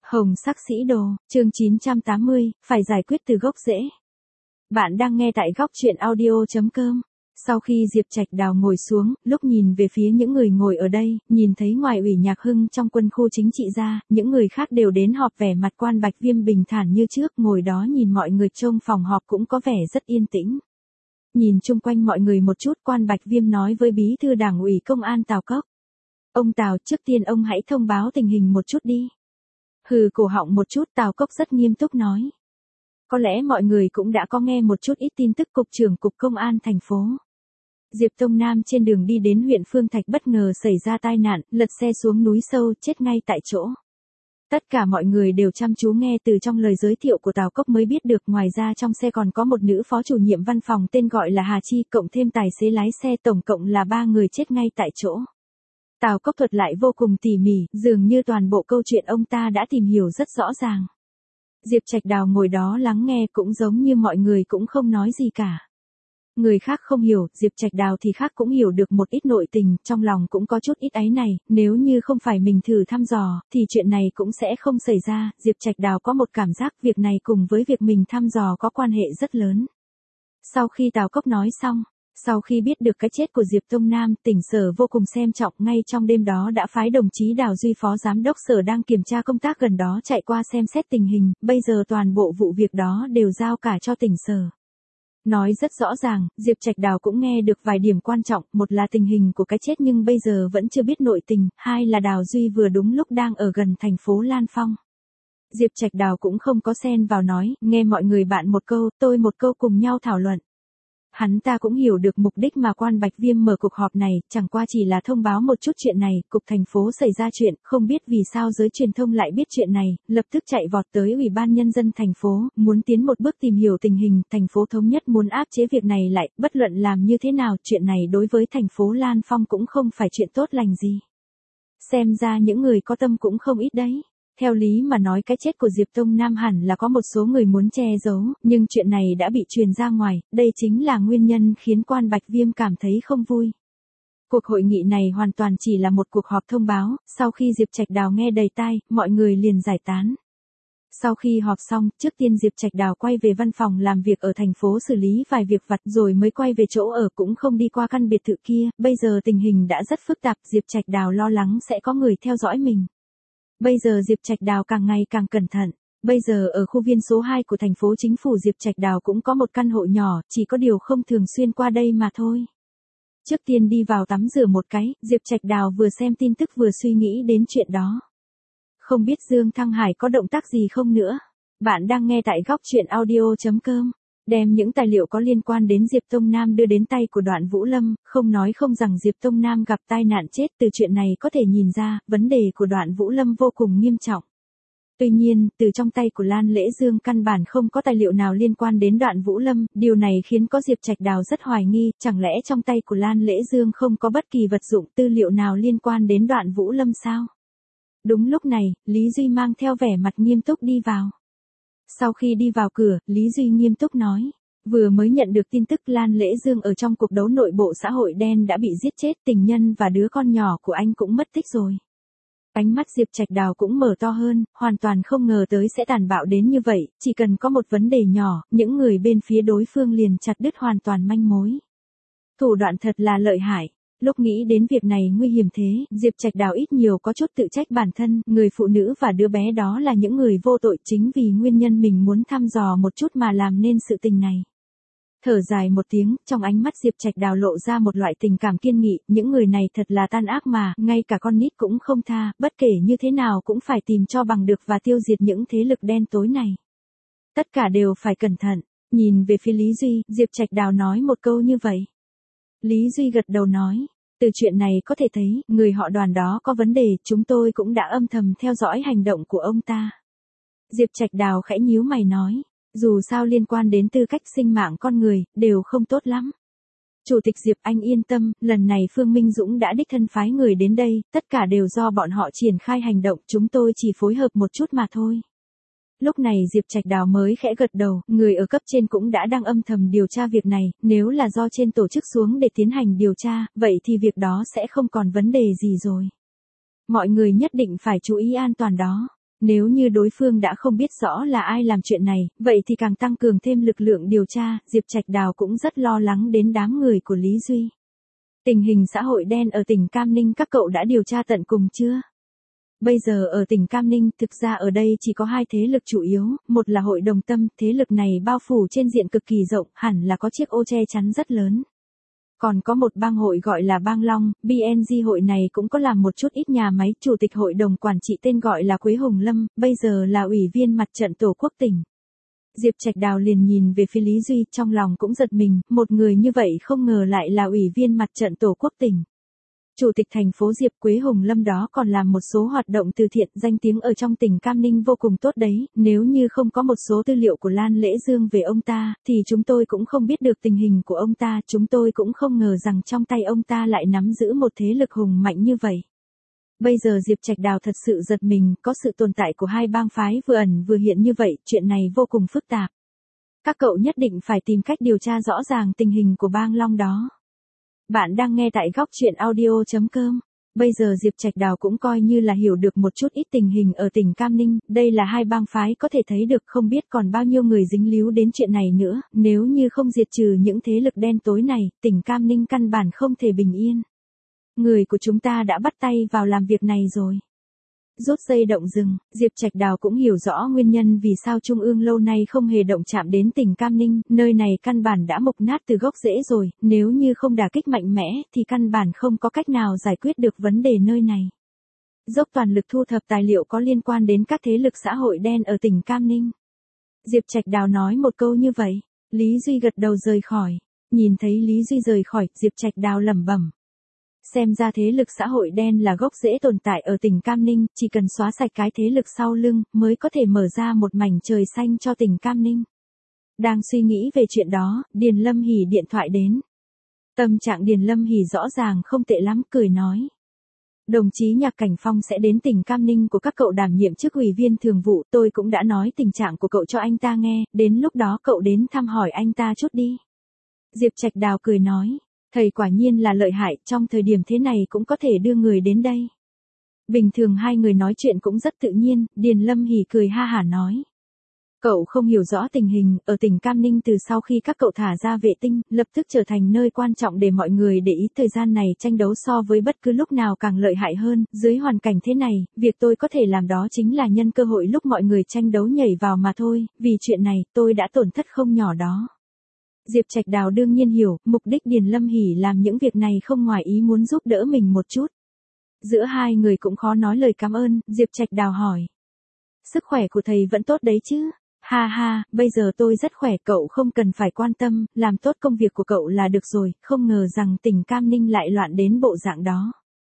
Hồng sắc sĩ đồ, chương 980, phải giải quyết từ gốc rễ. Bạn đang nghe tại góc truyện audio.com. Sau khi Diệp Trạch Đào ngồi xuống, lúc nhìn về phía những người ngồi ở đây, nhìn thấy ngoài Ủy Nhạc Hưng trong quân khu chính trị ra, những người khác đều đến họp, vẻ mặt Quan Bạch Viêm bình thản như trước, ngồi đó nhìn mọi người trong phòng họp cũng có vẻ rất yên tĩnh. Nhìn chung quanh mọi người một chút, Quan Bạch Viêm nói với Bí thư Đảng ủy Công an Tào Cốc. Ông Tào, trước tiên ông hãy thông báo tình hình một chút đi. Hừ, cổ họng một chút, Tào Cốc rất nghiêm túc nói. Có lẽ mọi người cũng đã có nghe một chút ít tin tức Cục trưởng Cục Công an thành phố Diệp Tông Nam trên đường đi đến huyện Phương Thạch bất ngờ xảy ra tai nạn, lật xe xuống núi sâu, chết ngay tại chỗ. Tất cả mọi người đều chăm chú nghe từ trong lời giới thiệu của Tào Cốc mới biết được, ngoài ra trong xe còn có một nữ phó chủ nhiệm văn phòng tên gọi là Hà Chi, cộng thêm tài xế lái xe, tổng cộng là 3 người chết ngay tại chỗ. Tào Cốc thuật lại vô cùng tỉ mỉ, dường như toàn bộ câu chuyện ông ta đã tìm hiểu rất rõ ràng. Diệp Trạch Đào ngồi đó lắng nghe cũng giống như mọi người cũng không nói gì cả. Người khác không hiểu, Diệp Trạch Đào thì khác cũng hiểu được một ít nội tình, trong lòng cũng có chút ít áy này, nếu như không phải mình thử thăm dò, thì chuyện này cũng sẽ không xảy ra. Diệp Trạch Đào có một cảm giác việc này cùng với việc mình thăm dò có quan hệ rất lớn. Sau khi Tào Cốc nói xong, sau khi biết được cái chết của Diệp Tông Nam, tỉnh Sở vô cùng xem trọng, ngay trong đêm đó đã phái đồng chí Đào Duy phó giám đốc Sở đang kiểm tra công tác gần đó chạy qua xem xét tình hình, bây giờ toàn bộ vụ việc đó đều giao cả cho tỉnh Sở. Nói rất rõ ràng, Diệp Trạch Đào cũng nghe được vài điểm quan trọng, một là tình hình của cái chết nhưng bây giờ vẫn chưa biết nội tình, hai là Đào Duy vừa đúng lúc đang ở gần thành phố Lan Phong. Diệp Trạch Đào cũng không có xen vào nói, nghe mọi người bạn một câu, tôi một câu cùng nhau thảo luận. Hắn ta cũng hiểu được mục đích mà Quan Bạch Viêm mở cuộc họp này, chẳng qua chỉ là thông báo một chút chuyện này, cục thành phố xảy ra chuyện, không biết vì sao giới truyền thông lại biết chuyện này, lập tức chạy vọt tới Ủy ban Nhân dân thành phố, muốn tiến một bước tìm hiểu tình hình, thành phố thống nhất muốn áp chế việc này lại, bất luận làm như thế nào, chuyện này đối với thành phố Lan Phong cũng không phải chuyện tốt lành gì. Xem ra những người có tâm cũng không ít đấy. Theo lý mà nói cái chết của Diệp Tông Nam hẳn là có một số người muốn che giấu, nhưng chuyện này đã bị truyền ra ngoài, đây chính là nguyên nhân khiến Quan Bạch Viêm cảm thấy không vui. Cuộc hội nghị này hoàn toàn chỉ là một cuộc họp thông báo, sau khi Diệp Trạch Đào nghe đầy tai, mọi người liền giải tán. Sau khi họp xong, trước tiên Diệp Trạch Đào quay về văn phòng làm việc ở thành phố xử lý vài việc vặt rồi mới quay về chỗ ở, cũng không đi qua căn biệt thự kia, bây giờ tình hình đã rất phức tạp, Diệp Trạch Đào lo lắng sẽ có người theo dõi mình. Bây giờ Diệp Trạch Đào càng ngày càng cẩn thận. Bây giờ ở khu viên số 2 của thành phố chính phủ Diệp Trạch Đào cũng có một căn hộ nhỏ, chỉ có điều không thường xuyên qua đây mà thôi. Trước tiên đi vào tắm rửa một cái, Diệp Trạch Đào vừa xem tin tức vừa suy nghĩ đến chuyện đó. Không biết Dương Thăng Hải có động tác gì không nữa. Bạn đang nghe tại góc truyện audio.com. Đem những tài liệu có liên quan đến Diệp Tông Nam đưa đến tay của Đoạn Vũ Lâm, không nói không rằng Diệp Tông Nam gặp tai nạn chết, từ chuyện này có thể nhìn ra, vấn đề của Đoạn Vũ Lâm vô cùng nghiêm trọng. Tuy nhiên, từ trong tay của Lan Lễ Dương căn bản không có tài liệu nào liên quan đến Đoạn Vũ Lâm, điều này khiến có Diệp Trạch Đào rất hoài nghi, chẳng lẽ trong tay của Lan Lễ Dương không có bất kỳ vật dụng tư liệu nào liên quan đến Đoạn Vũ Lâm sao? Đúng lúc này, Lý Duy mang theo vẻ mặt nghiêm túc đi vào. Sau khi đi vào cửa, Lý Duy nghiêm túc nói, vừa mới nhận được tin tức Lan Lễ Dương ở trong cuộc đấu nội bộ xã hội đen đã bị giết chết, tình nhân và đứa con nhỏ của anh cũng mất tích rồi. Ánh mắt Diệp Trạch Đào cũng mở to hơn, hoàn toàn không ngờ tới sẽ tàn bạo đến như vậy, chỉ cần có một vấn đề nhỏ, những người bên phía đối phương liền chặt đứt hoàn toàn manh mối. Thủ đoạn thật là lợi hại. Lúc nghĩ đến việc này nguy hiểm thế, Diệp Trạch Đào ít nhiều có chút tự trách bản thân, người phụ nữ và đứa bé đó là những người vô tội, chính vì nguyên nhân mình muốn thăm dò một chút mà làm nên sự tình này. Thở dài một tiếng, trong ánh mắt Diệp Trạch Đào lộ ra một loại tình cảm kiên nghị, những người này thật là tan ác mà, ngay cả con nít cũng không tha, bất kể như thế nào cũng phải tìm cho bằng được và tiêu diệt những thế lực đen tối này. Tất cả đều phải cẩn thận. Nhìn về phía Lý Duy, Diệp Trạch Đào nói một câu như vậy. Lý Duy gật đầu nói, từ chuyện này có thể thấy, người họ Đoàn đó có vấn đề, chúng tôi cũng đã âm thầm theo dõi hành động của ông ta. Diệp Trạch Đào khẽ nhíu mày nói, dù sao liên quan đến tư cách sinh mạng con người, đều không tốt lắm. Chủ tịch Diệp, anh yên tâm, lần này Phương Minh Dũng đã đích thân phái người đến đây, tất cả đều do bọn họ triển khai hành động, chúng tôi chỉ phối hợp một chút mà thôi. Lúc này Diệp Trạch Đào mới khẽ gật đầu, người ở cấp trên cũng đã đang âm thầm điều tra việc này, nếu là do trên tổ chức xuống để tiến hành điều tra, vậy thì việc đó sẽ không còn vấn đề gì rồi. Mọi người nhất định phải chú ý an toàn đó. Nếu như đối phương đã không biết rõ là ai làm chuyện này, vậy thì càng tăng cường thêm lực lượng điều tra, Diệp Trạch Đào cũng rất lo lắng đến đám người của Lý Duy. Tình hình xã hội đen ở tỉnh Cam Ninh các cậu đã điều tra tận cùng chưa? Bây giờ ở tỉnh Cam Ninh, thực ra ở đây chỉ có hai thế lực chủ yếu, một là Hội Đồng Tâm, thế lực này bao phủ trên diện cực kỳ rộng, hẳn là có chiếc ô che chắn rất lớn. Còn có một bang hội gọi là Bang Long, BNG hội này cũng có làm một chút ít nhà máy, chủ tịch hội đồng quản trị tên gọi là Quế Hồng Lâm, bây giờ là ủy viên mặt trận tổ quốc tỉnh. Diệp Trạch Đào liền nhìn về phía Lý Duy, trong lòng cũng giật mình, một người như vậy không ngờ lại là ủy viên mặt trận tổ quốc tỉnh. Chủ tịch thành phố Diệp Quế Hồng Lâm đó còn làm một số hoạt động từ thiện, danh tiếng ở trong tỉnh Cam Ninh vô cùng tốt đấy, nếu như không có một số tư liệu của Lan Lễ Dương về ông ta, thì chúng tôi cũng không biết được tình hình của ông ta, chúng tôi cũng không ngờ rằng trong tay ông ta lại nắm giữ một thế lực hùng mạnh như vậy. Bây giờ Diệp Trạch Đào thật sự giật mình, có sự tồn tại của hai bang phái vừa ẩn vừa hiện như vậy, chuyện này vô cùng phức tạp. Các cậu nhất định phải tìm cách điều tra rõ ràng tình hình của bang Long đó. Bạn đang nghe tại góc truyện audio.com. Bây giờ Diệp Trạch Đào cũng coi như là hiểu được một chút ít tình hình ở tỉnh Cam Ninh, đây là hai bang phái có thể thấy được không biết còn bao nhiêu người dính líu đến chuyện này nữa, nếu như không diệt trừ những thế lực đen tối này, tỉnh Cam Ninh căn bản không thể bình yên. Người của chúng ta đã bắt tay vào làm việc này rồi. Rút dây động rừng, Diệp Trạch Đào cũng hiểu rõ nguyên nhân vì sao Trung ương lâu nay không hề động chạm đến tỉnh Cam Ninh, nơi này căn bản đã mục nát từ gốc rễ rồi, nếu như không đả kích mạnh mẽ thì căn bản không có cách nào giải quyết được vấn đề nơi này. Dốc toàn lực thu thập tài liệu có liên quan đến các thế lực xã hội đen ở tỉnh Cam Ninh. Diệp Trạch Đào nói một câu như vậy, Lý Duy gật đầu rời khỏi, nhìn thấy Lý Duy rời khỏi, Diệp Trạch Đào lẩm bẩm. Xem ra thế lực xã hội đen là gốc rễ tồn tại ở tỉnh Cam Ninh, chỉ cần xóa sạch cái thế lực sau lưng, mới có thể mở ra một mảnh trời xanh cho tỉnh Cam Ninh. Đang suy nghĩ về chuyện đó, Điền Lâm Hỷ điện thoại đến. Tâm trạng Điền Lâm Hỷ rõ ràng không tệ lắm, cười nói. Đồng chí Nhạc Cảnh Phong sẽ đến tỉnh Cam Ninh của các cậu đảm nhiệm chức ủy viên thường vụ, tôi cũng đã nói tình trạng của cậu cho anh ta nghe, đến lúc đó cậu đến thăm hỏi anh ta chút đi. Diệp Trạch Đào cười nói. Thầy quả nhiên là lợi hại, trong thời điểm thế này cũng có thể đưa người đến đây. Bình thường hai người nói chuyện cũng rất tự nhiên, Điền Lâm Hỷ cười ha hả nói. Cậu không hiểu rõ tình hình, ở tỉnh Cam Ninh từ sau khi các cậu thả ra vệ tinh, lập tức trở thành nơi quan trọng để mọi người để ý, thời gian này tranh đấu so với bất cứ lúc nào càng lợi hại hơn, dưới hoàn cảnh thế này, việc tôi có thể làm đó chính là nhân cơ hội lúc mọi người tranh đấu nhảy vào mà thôi, vì chuyện này, tôi đã tổn thất không nhỏ đó. Diệp Trạch Đào đương nhiên hiểu, mục đích Điền Lâm Hỷ làm những việc này không ngoài ý muốn giúp đỡ mình một chút. Giữa hai người cũng khó nói lời cảm ơn, Diệp Trạch Đào hỏi. Sức khỏe của thầy vẫn tốt đấy chứ? Ha ha, bây giờ tôi rất khỏe, cậu không cần phải quan tâm, làm tốt công việc của cậu là được rồi, không ngờ rằng tỉnh Cam Ninh lại loạn đến bộ dạng đó.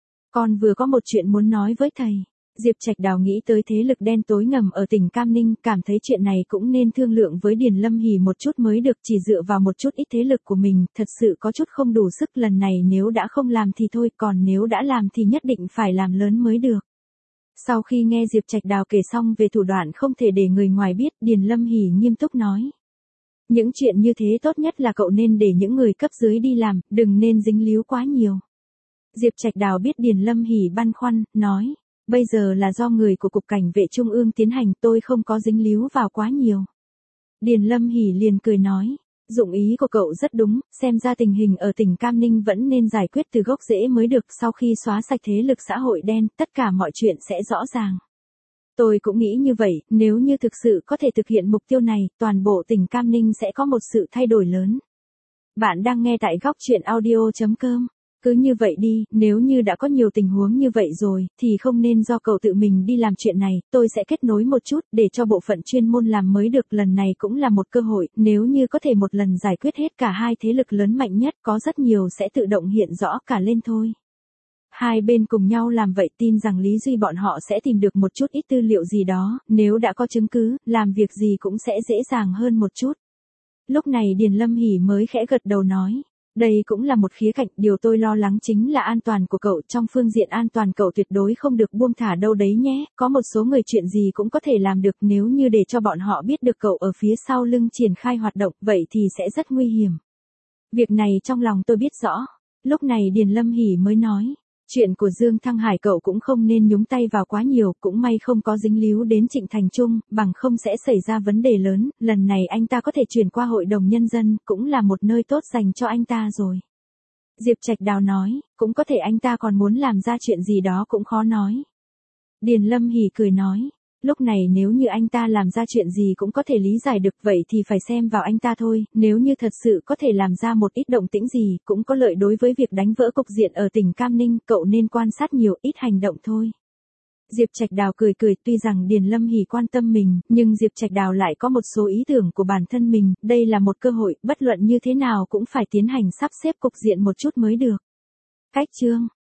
Con vừa có một chuyện muốn nói với thầy. Diệp Trạch Đào nghĩ tới thế lực đen tối ngầm ở tỉnh Cam Ninh, cảm thấy chuyện này cũng nên thương lượng với Điền Lâm Hỷ một chút mới được, chỉ dựa vào một chút ít thế lực của mình, thật sự có chút không đủ sức, lần này nếu đã không làm thì thôi, còn nếu đã làm thì nhất định phải làm lớn mới được. Sau khi nghe Diệp Trạch Đào kể xong về thủ đoạn không thể để người ngoài biết, Điền Lâm Hỷ nghiêm túc nói. Những chuyện như thế tốt nhất là cậu nên để những người cấp dưới đi làm, đừng nên dính líu quá nhiều. Diệp Trạch Đào biết Điền Lâm Hỷ băn khoăn, nói. Bây giờ là do người của Cục Cảnh vệ Trung ương tiến hành, tôi không có dính líu vào quá nhiều. Điền Lâm Hỷ liền cười nói, dụng ý của cậu rất đúng, xem ra tình hình ở tỉnh Cam Ninh vẫn nên giải quyết từ gốc rễ mới được, sau khi xóa sạch thế lực xã hội đen, tất cả mọi chuyện sẽ rõ ràng. Tôi cũng nghĩ như vậy, nếu như thực sự có thể thực hiện mục tiêu này, toàn bộ tỉnh Cam Ninh sẽ có một sự thay đổi lớn. Bạn đang nghe tại góc truyện audio.com. Cứ như vậy đi, nếu như đã có nhiều tình huống như vậy rồi, thì không nên do cậu tự mình đi làm chuyện này, tôi sẽ kết nối một chút, để cho bộ phận chuyên môn làm mới được, lần này cũng là một cơ hội, nếu như có thể một lần giải quyết hết cả hai thế lực lớn mạnh nhất, có rất nhiều sẽ tự động hiện rõ cả lên thôi. Hai bên cùng nhau làm vậy, tin rằng Lý Duy bọn họ sẽ tìm được một chút ít tư liệu gì đó, nếu đã có chứng cứ, làm việc gì cũng sẽ dễ dàng hơn một chút. Lúc này Điền Lâm Hỷ mới khẽ gật đầu nói. Đây cũng là một khía cạnh, điều tôi lo lắng chính là an toàn của cậu, trong phương diện an toàn cậu tuyệt đối không được buông thả đâu đấy nhé, có một số người chuyện gì cũng có thể làm được, nếu như để cho bọn họ biết được cậu ở phía sau lưng triển khai hoạt động, vậy thì sẽ rất nguy hiểm. Việc này trong lòng tôi biết rõ. Lúc này Điền Lâm Hỷ mới nói, Chuyện của Dương Thăng Hải cậu cũng không nên nhúng tay vào quá nhiều, cũng may không có dính líu đến Trịnh Thành Trung, bằng không sẽ xảy ra vấn đề lớn, lần này anh ta có thể chuyển qua Hội đồng Nhân dân, cũng là một nơi tốt dành cho anh ta rồi. Diệp Trạch Đào nói, cũng có thể anh ta còn muốn làm ra chuyện gì đó cũng khó nói. Điền Lâm Hỉ cười nói, lúc này nếu như anh ta làm ra chuyện gì cũng có thể lý giải được, vậy thì phải xem vào anh ta thôi, nếu như thật sự có thể làm ra một ít động tĩnh gì, cũng có lợi đối với việc đánh vỡ cục diện ở tỉnh Cam Ninh, cậu nên quan sát nhiều ít hành động thôi. Diệp Trạch Đào cười cười, tuy rằng Điền Lâm Hỉ quan tâm mình, nhưng Diệp Trạch Đào lại có một số ý tưởng của bản thân mình, đây là một cơ hội, bất luận như thế nào cũng phải tiến hành sắp xếp cục diện một chút mới được. Cách chương